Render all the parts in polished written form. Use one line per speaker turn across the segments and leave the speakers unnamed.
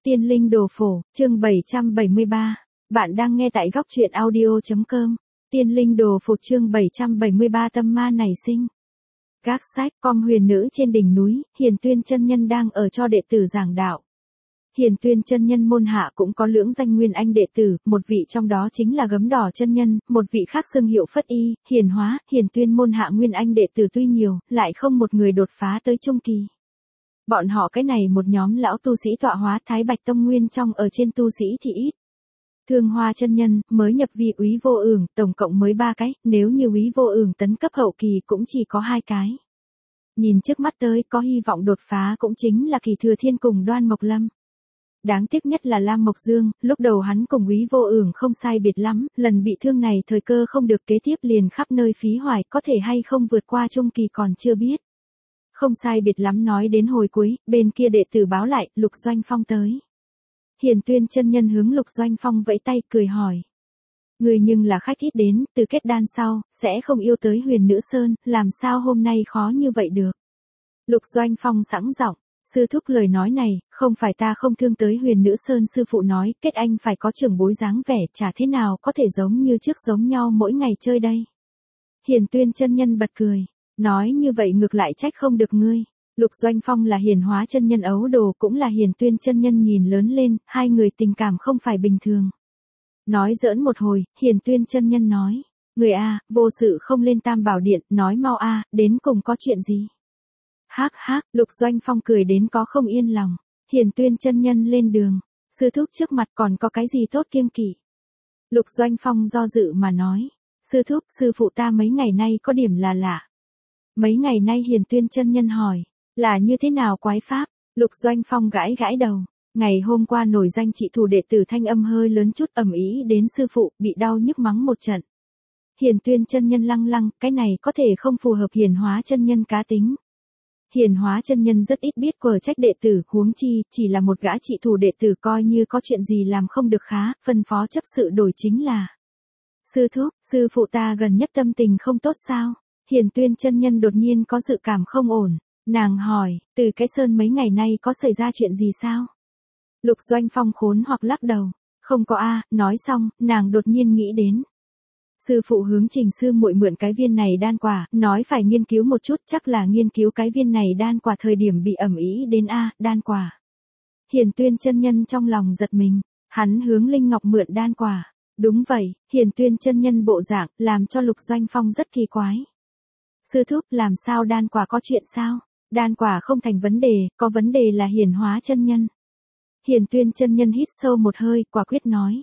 Tiên linh đồ phổ, chương 773. Bạn đang nghe tại góc truyện audio.com. Tiên linh đồ phổ chương 773 tâm ma nảy sinh. Các sách com huyền nữ trên đỉnh núi, Hiền Tuyên chân nhân đang ở cho đệ tử giảng đạo. Hiền Tuyên chân nhân môn hạ cũng có lưỡng danh nguyên anh đệ tử, một vị trong đó chính là Gấm Đỏ chân nhân, một vị khác xưng hiệu Phất Y, Hiền Hóa. Hiền Tuyên môn hạ nguyên anh đệ tử tuy nhiều, lại không một người đột phá tới trung kỳ. Bọn họ cái này một nhóm lão tu sĩ tọa hóa Thái Bạch Tông Nguyên trong ở trên tu sĩ thì ít. Thương Hoa chân nhân mới nhập vi úy vô ưởng, tổng cộng mới 3 cái, nếu như úy vô ưởng tấn cấp hậu kỳ cũng chỉ có 2 cái. Nhìn trước mắt tới có hy vọng đột phá cũng chính là Kỳ Thừa Thiên cùng Đoan Mộc Lâm. Đáng tiếc nhất là Lam Mộc Dương, lúc đầu hắn cùng úy vô ưởng không sai biệt lắm, lần bị thương này thời cơ không được kế tiếp liền khắp nơi phí hoài, có thể hay không vượt qua trung kỳ còn chưa biết. Không sai biệt lắm nói đến hồi cuối, bên kia đệ tử báo lại, Lục Doanh Phong tới. Hiền Tuyên chân nhân hướng Lục Doanh Phong vẫy tay cười hỏi. Người nhưng là khách ít đến, từ kết đan sau, sẽ không yêu tới Huyền Nữ Sơn, làm sao hôm nay khó như vậy được. Lục Doanh Phong sẵn giọng, sư thúc lời nói này, không phải ta không thương tới Huyền Nữ Sơn, sư phụ nói, kết anh phải có trưởng bối dáng vẻ, chả thế nào có thể giống như trước giống nhau mỗi ngày chơi đây. Hiền Tuyên chân nhân bật cười. Nói như vậy ngược lại trách không được ngươi. Lục Doanh Phong là Hiền Hóa chân nhân ấu đồ, cũng là Hiền Tuyên chân nhân nhìn lớn lên, hai người tình cảm không phải bình thường. Nói giỡn một hồi, Hiền Tuyên chân nhân nói, người a, vô sự không lên Tam Bảo Điện, nói mau a, đến cùng có chuyện gì? Hắc hắc, Lục Doanh Phong cười đến có không yên lòng. Hiền Tuyên chân nhân lên đường, sư thúc trước mặt còn có cái gì tốt kiêng kỵ? Lục Doanh Phong do dự mà nói, sư thúc, sư phụ ta mấy ngày nay có điểm là lạ. Mấy ngày nay Hiền Tuyên chân nhân hỏi, là như thế nào quái pháp? Lục Doanh Phong gãi gãi đầu. Ngày hôm qua nổi danh trị thủ đệ tử thanh âm hơi lớn chút ầm ĩ đến sư phụ, bị đau nhức mắng một trận. Hiền Tuyên chân nhân lăng lăng, cái này có thể không phù hợp Hiền Hóa chân nhân cá tính. Hiền Hóa chân nhân rất ít biết quở trách đệ tử, huống chi, chỉ là một gã trị thủ đệ tử coi như có chuyện gì làm không được khá, phân phó chấp sự đổi chính là. Sư thúc, sư phụ ta gần nhất tâm tình không tốt sao? Hiền Tuyên chân nhân đột nhiên có dự cảm không ổn, nàng hỏi, từ cái sơn mấy ngày nay có xảy ra chuyện gì sao? Lục Doanh Phong khốn hoặc lắc đầu, không có a. Nói xong, nàng đột nhiên nghĩ đến. Sư phụ hướng Trình sư muội mượn cái viên này đan quả, nói phải nghiên cứu một chút, chắc là nghiên cứu cái viên này đan quả thời điểm bị ẩm ý đến a, đan quả. Hiền Tuyên chân nhân trong lòng giật mình, hắn hướng Linh Ngọc mượn đan quả. Đúng vậy, Hiền Tuyên chân nhân bộ dạng, làm cho Lục Doanh Phong rất kỳ quái. Sư thúc, làm sao đan quả có chuyện sao? Đan quả không thành vấn đề, có vấn đề là Hiền Hóa chân nhân. Hiền Tuyên chân nhân hít sâu một hơi, quả quyết nói.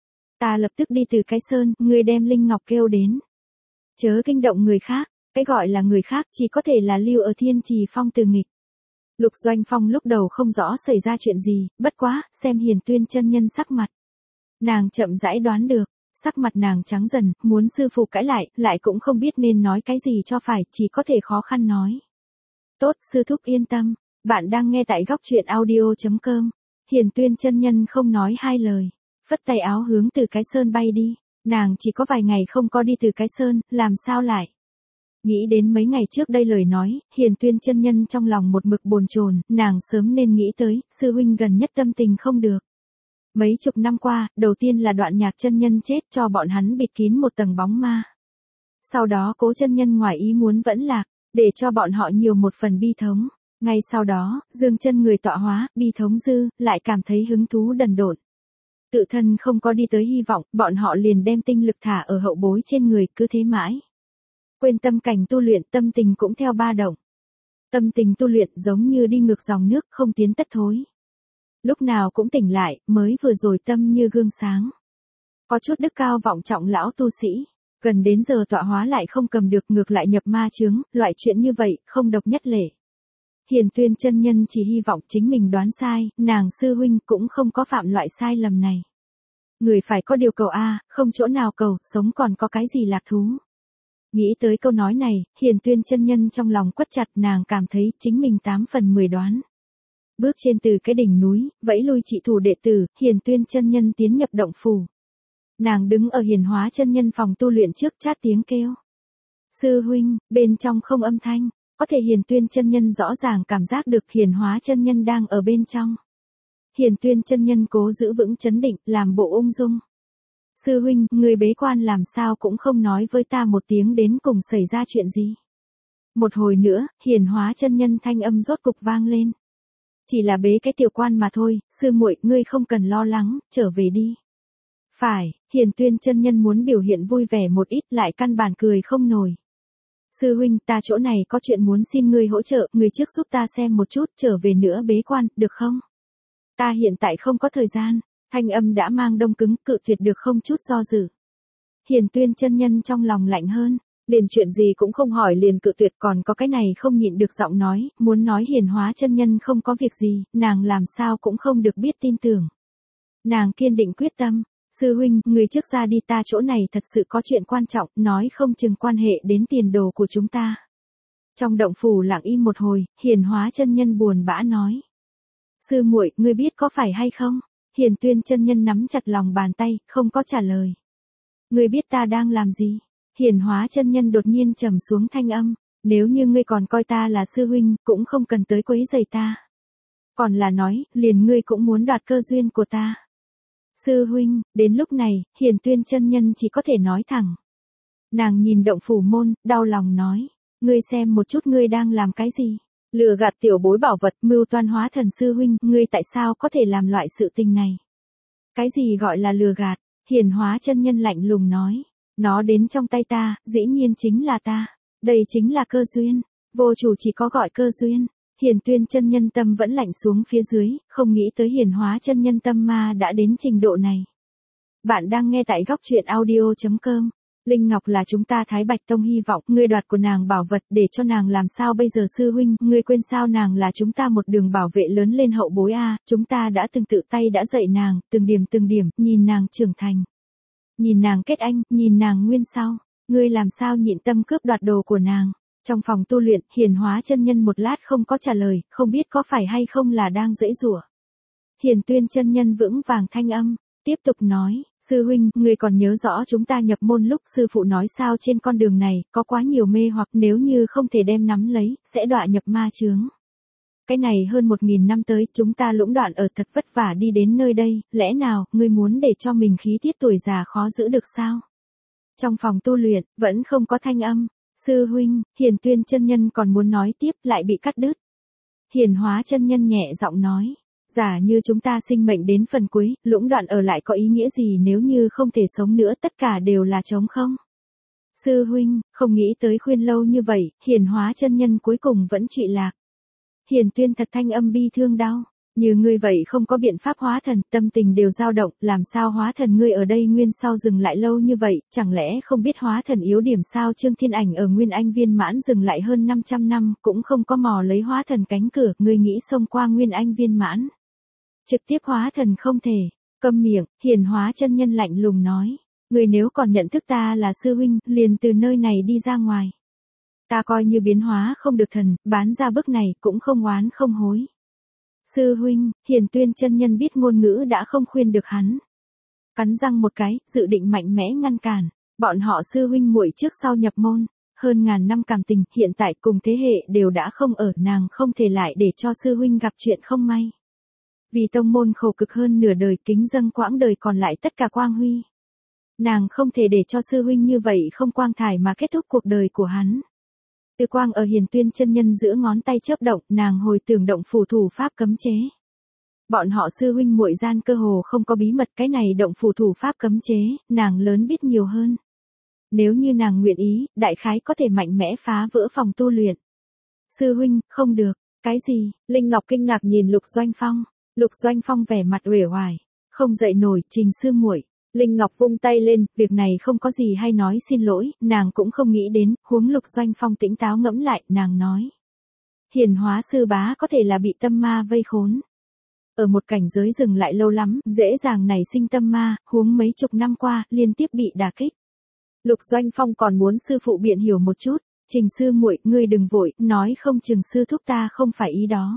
Ta lập tức đi từ cái sơn, ngươi đem Linh Ngọc kêu đến. Chớ kinh động người khác, cái gọi là người khác chỉ có thể là lưu ở Thiên Trì Phong Từ Nghịch. Lục Doanh Phong lúc đầu không rõ xảy ra chuyện gì, bất quá, xem Hiền Tuyên chân nhân sắc mặt. Nàng chậm rãi đoán được. Sắc mặt nàng trắng dần, muốn sư phụ cãi lại cũng không biết nên nói cái gì cho phải, chỉ có thể khó khăn nói. Tốt, sư thúc yên tâm, bạn đang nghe tại góc truyện audio.com. Hiền Tuyên chân nhân không nói hai lời, phất tay áo hướng từ cái sơn bay đi, nàng chỉ có vài ngày không có đi từ cái sơn, làm sao lại. Nghĩ đến mấy ngày trước đây lời nói, Hiền Tuyên chân nhân trong lòng một mực bồn chồn, nàng sớm nên nghĩ tới, sư huynh gần nhất tâm tình không được. Mấy chục năm qua, đầu tiên là Đoạn Nhạc chân nhân chết cho bọn hắn bịt kín một tầng bóng ma. Sau đó Cố chân nhân ngoài ý muốn vẫn lạc, để cho bọn họ nhiều một phần bi thống. Ngay sau đó, Dương chân người tọa hóa, bi thống dư, lại cảm thấy hứng thú đần độn. Tự thân không có đi tới hy vọng, bọn họ liền đem tinh lực thả ở hậu bối trên người, cứ thế mãi. Quên tâm cảnh tu luyện, tâm tình cũng theo ba động. Tâm tình tu luyện giống như đi ngược dòng nước, không tiến tất thối. Lúc nào cũng tỉnh lại, mới vừa rồi tâm như gương sáng. Có chút đức cao vọng trọng lão tu sĩ, gần đến giờ tọa hóa lại không cầm được, ngược lại nhập ma chướng, loại chuyện như vậy, không độc nhất lệ. Hiền Tuyên chân nhân chỉ hy vọng chính mình đoán sai, nàng sư huynh cũng không có phạm loại sai lầm này. Người phải có điều cầu a, không chỗ nào cầu, sống còn có cái gì lạc thú. Nghĩ tới câu nói này, Hiền Tuyên chân nhân trong lòng quất chặt, nàng cảm thấy chính mình 8 phần 10 đoán. Bước trên từ cái đỉnh núi, vẫy lui trị thủ đệ tử, Hiền Tuyên chân nhân tiến nhập động phủ. Nàng đứng ở Hiền Hóa chân nhân phòng tu luyện trước chát tiếng kêu. Sư huynh, bên trong không âm thanh, có thể Hiền Tuyên chân nhân rõ ràng cảm giác được Hiền Hóa chân nhân đang ở bên trong. Hiền Tuyên chân nhân cố giữ vững chấn định, làm bộ ung dung. Sư huynh, người bế quan làm sao cũng không nói với ta một tiếng đến cùng xảy ra chuyện gì. Một hồi nữa, Hiền Hóa chân nhân thanh âm rốt cục vang lên. Chỉ là bế cái tiểu quan mà thôi, sư muội, ngươi không cần lo lắng, trở về đi. Phải, Hiền Tuyên chân nhân muốn biểu hiện vui vẻ một ít lại căn bản cười không nổi. Sư huynh, ta chỗ này có chuyện muốn xin ngươi hỗ trợ, ngươi trước giúp ta xem một chút, trở về nữa bế quan, được không? Ta hiện tại không có thời gian, thanh âm đã mang đông cứng, cự tuyệt được không chút do dự. Hiền Tuyên chân nhân trong lòng lạnh hơn, liền chuyện gì cũng không hỏi liền cự tuyệt, còn có cái này không nhịn được giọng nói, muốn nói Hiền Hóa chân nhân không có việc gì, nàng làm sao cũng không được biết tin tưởng. Nàng kiên định quyết tâm, sư huynh, người trước ra đi, ta chỗ này thật sự có chuyện quan trọng, nói không chừng quan hệ đến tiền đồ của chúng ta. Trong động phủ lặng im một hồi, Hiền Hóa chân nhân buồn bã nói. Sư muội, ngươi biết có phải hay không? Hiền Tuyên chân nhân nắm chặt lòng bàn tay, không có trả lời. Ngươi biết ta đang làm gì? Hiền Hóa chân nhân đột nhiên trầm xuống thanh âm, nếu như ngươi còn coi ta là sư huynh, cũng không cần tới quấy rầy ta. Còn là nói, liền ngươi cũng muốn đoạt cơ duyên của ta. Sư huynh, đến lúc này, Hiền Tuyên chân nhân chỉ có thể nói thẳng. Nàng nhìn động phủ môn, đau lòng nói, ngươi xem một chút ngươi đang làm cái gì? Lừa gạt tiểu bối bảo vật, mưu toan hóa thần sư huynh, ngươi tại sao có thể làm loại sự tình này? Cái gì gọi là lừa gạt? Hiền Hóa chân nhân lạnh lùng nói, nó đến trong tay ta, dĩ nhiên chính là ta. Đây chính là cơ duyên, vô chủ chỉ có gọi cơ duyên. Hiền Tuyên chân nhân tâm vẫn lạnh xuống phía dưới, không nghĩ tới Hiền Hóa chân nhân tâm ma đã đến trình độ này. Bạn đang nghe tại góc truyện audio.com. Linh Ngọc là chúng ta Thái Bạch Tông hy vọng, ngươi đoạt của nàng bảo vật để cho nàng làm sao bây giờ sư huynh, ngươi quên sao nàng là chúng ta một đường bảo vệ lớn lên hậu bối a, chúng ta đã từng tự tay đã dạy nàng, từng điểm, nhìn nàng trưởng thành. Nhìn nàng kết anh, nhìn nàng nguyên sau, ngươi làm sao nhịn tâm cướp đoạt đồ của nàng. Trong phòng tu luyện, Hiền Hóa chân nhân một lát không có trả lời, không biết có phải hay không là đang giãy giụa. Hiền Tuyên chân nhân vững vàng thanh âm, tiếp tục nói, sư huynh, người còn nhớ rõ chúng ta nhập môn lúc sư phụ nói sao trên con đường này, có quá nhiều mê hoặc nếu như không thể đem nắm lấy, sẽ đọa nhập ma chướng. Cái này hơn 1000 năm tới, chúng ta lũng đoạn ở thật vất vả đi đến nơi đây, lẽ nào, ngươi muốn để cho mình khí tiết tuổi già khó giữ được sao? Trong phòng tu luyện, vẫn không có thanh âm. Sư huynh, Hiền Tuyên chân nhân còn muốn nói tiếp lại bị cắt đứt. Hiền Hóa chân nhân nhẹ giọng nói, giả như chúng ta sinh mệnh đến phần cuối, lũng đoạn ở lại có ý nghĩa gì nếu như không thể sống nữa, tất cả đều là trống không? Sư huynh, không nghĩ tới khuyên lâu như vậy, Hiền Hóa chân nhân cuối cùng vẫn trụy lạc. Hiền Tuyên thật thanh âm bi thương đau. Như ngươi vậy không có biện pháp hóa thần, tâm tình đều dao động, làm sao hóa thần ngươi ở đây nguyên sau dừng lại lâu như vậy, chẳng lẽ không biết hóa thần yếu điểm sao? Trương Thiên Ảnh ở Nguyên Anh viên mãn dừng lại hơn 500 năm, cũng không có mò lấy hóa thần cánh cửa, ngươi nghĩ xông qua Nguyên Anh viên mãn. Trực tiếp hóa thần không thể. Câm miệng, Hiền Hóa chân nhân lạnh lùng nói, ngươi nếu còn nhận thức ta là sư huynh, liền từ nơi này đi ra ngoài. Ta coi như biến hóa không được thần, bán ra bước này cũng không oán không hối. Sư huynh, Hiền Tuyên chân nhân biết ngôn ngữ đã không khuyên được hắn. Cắn răng một cái, dự định mạnh mẽ ngăn cản. Bọn họ sư huynh muội trước sau nhập môn, hơn ngàn năm cảm tình, hiện tại cùng thế hệ đều đã không ở, nàng không thể lại để cho sư huynh gặp chuyện không may. Vì tông môn khổ cực hơn nửa đời, kính dâng quãng đời còn lại tất cả quang huy. Nàng không thể để cho sư huynh như vậy không quang thải mà kết thúc cuộc đời của hắn. Từ quang ở Hiền Tuyên chân nhân giữa ngón tay chớp động, nàng hồi tưởng động phủ thủ pháp cấm chế. Bọn họ sư huynh muội gian cơ hồ không có bí mật, cái này động phủ thủ pháp cấm chế, nàng lớn biết nhiều hơn. Nếu như nàng nguyện ý, đại khái có thể mạnh mẽ phá vỡ phòng tu luyện. Sư huynh, không được, cái gì? Linh Ngọc kinh ngạc nhìn Lục Doanh Phong. Lục Doanh Phong vẻ mặt uể oải, không dậy nổi, Trình sư muội. Linh Ngọc vung tay lên, việc này không có gì hay nói xin lỗi, nàng cũng không nghĩ đến, huống Lục Doanh Phong tỉnh táo ngẫm lại, nàng nói. Hiền Hóa sư bá có thể là bị tâm ma vây khốn. Ở một cảnh giới dừng lại lâu lắm, dễ dàng nảy sinh tâm ma, huống mấy chục năm qua, liên tiếp bị đả kích. Lục Doanh Phong còn muốn sư phụ biện hiểu một chút, Trình sư muội, ngươi đừng vội, nói không chừng sư thúc ta không phải ý đó.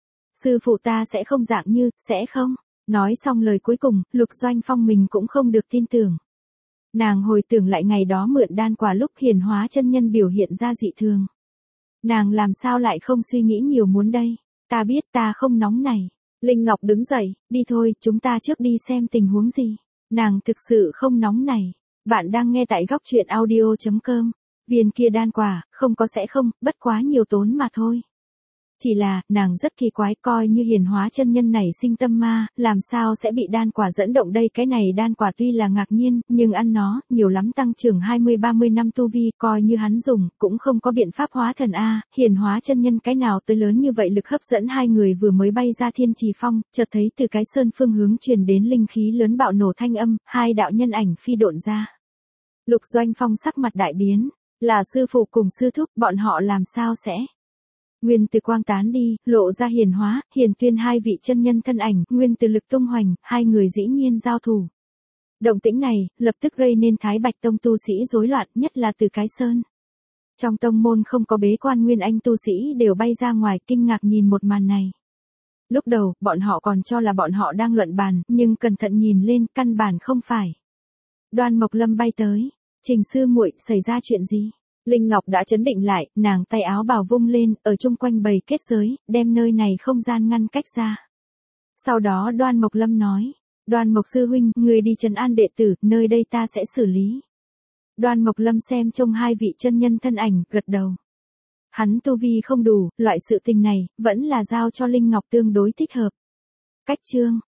Sư phụ ta sẽ không dạng như, sẽ không. Nói xong lời cuối cùng, Lục Doanh Phong mình cũng không được tin tưởng. Nàng hồi tưởng lại ngày đó mượn đan quả lúc Hiền Hóa chân nhân biểu hiện ra dị thường. Nàng làm sao lại không suy nghĩ nhiều muốn đây, ta biết ta không nóng này. Linh Ngọc đứng dậy, đi thôi, chúng ta trước đi xem tình huống gì. Nàng thực sự không nóng này. Bạn đang nghe tại góc truyện audio.com. Viên kia đan quả, không có sẽ không, bất quá nhiều tốn mà thôi. Chỉ là, nàng rất kỳ quái, coi như hiền hóa chân nhân này sinh tâm ma, làm sao sẽ bị đan quả dẫn động đây. Cái này đan quả tuy là ngạc nhiên, nhưng ăn nó, nhiều lắm tăng trưởng 20-30 năm tu vi, coi như hắn dùng, cũng không có biện pháp hóa thần A. Hiền hóa chân nhân cái nào tới lớn như vậy lực hấp dẫn hai người vừa mới bay ra thiên trì phong, chợt thấy từ cái sơn phương hướng truyền đến linh khí lớn bạo nổ thanh âm, hai đạo nhân ảnh phi độn ra. Lục Doanh Phong sắc mặt đại biến, là sư phụ cùng sư thúc, bọn họ làm sao sẽ... Nguyên từ quang tán đi, lộ ra hiền hóa, hiền tuyên hai vị chân nhân thân ảnh, nguyên từ lực tung hoành, hai người dĩ nhiên giao thủ. Động tĩnh này, lập tức gây nên Thái Bạch Tông tu sĩ rối loạn, nhất là từ cái sơn. Trong tông môn không có bế quan nguyên anh tu sĩ đều bay ra ngoài kinh ngạc nhìn một màn này. Lúc đầu, bọn họ còn cho là bọn họ đang luận bàn, nhưng cẩn thận nhìn lên, căn bản không phải. Đoan Mộc Lâm bay tới, Trình sư muội, xảy ra chuyện gì? Linh Ngọc đã chấn định lại, nàng tay áo bào vung lên, ở chung quanh bầy kết giới, đem nơi này không gian ngăn cách ra. Sau đó Đoan Mộc Lâm nói, Đoan Mộc sư huynh, người đi trấn an đệ tử, nơi đây ta sẽ xử lý. Đoan Mộc Lâm xem trông hai vị chân nhân thân ảnh, gật đầu. Hắn tu vi không đủ, loại sự tình này, vẫn là giao cho Linh Ngọc tương đối thích hợp. Cách chương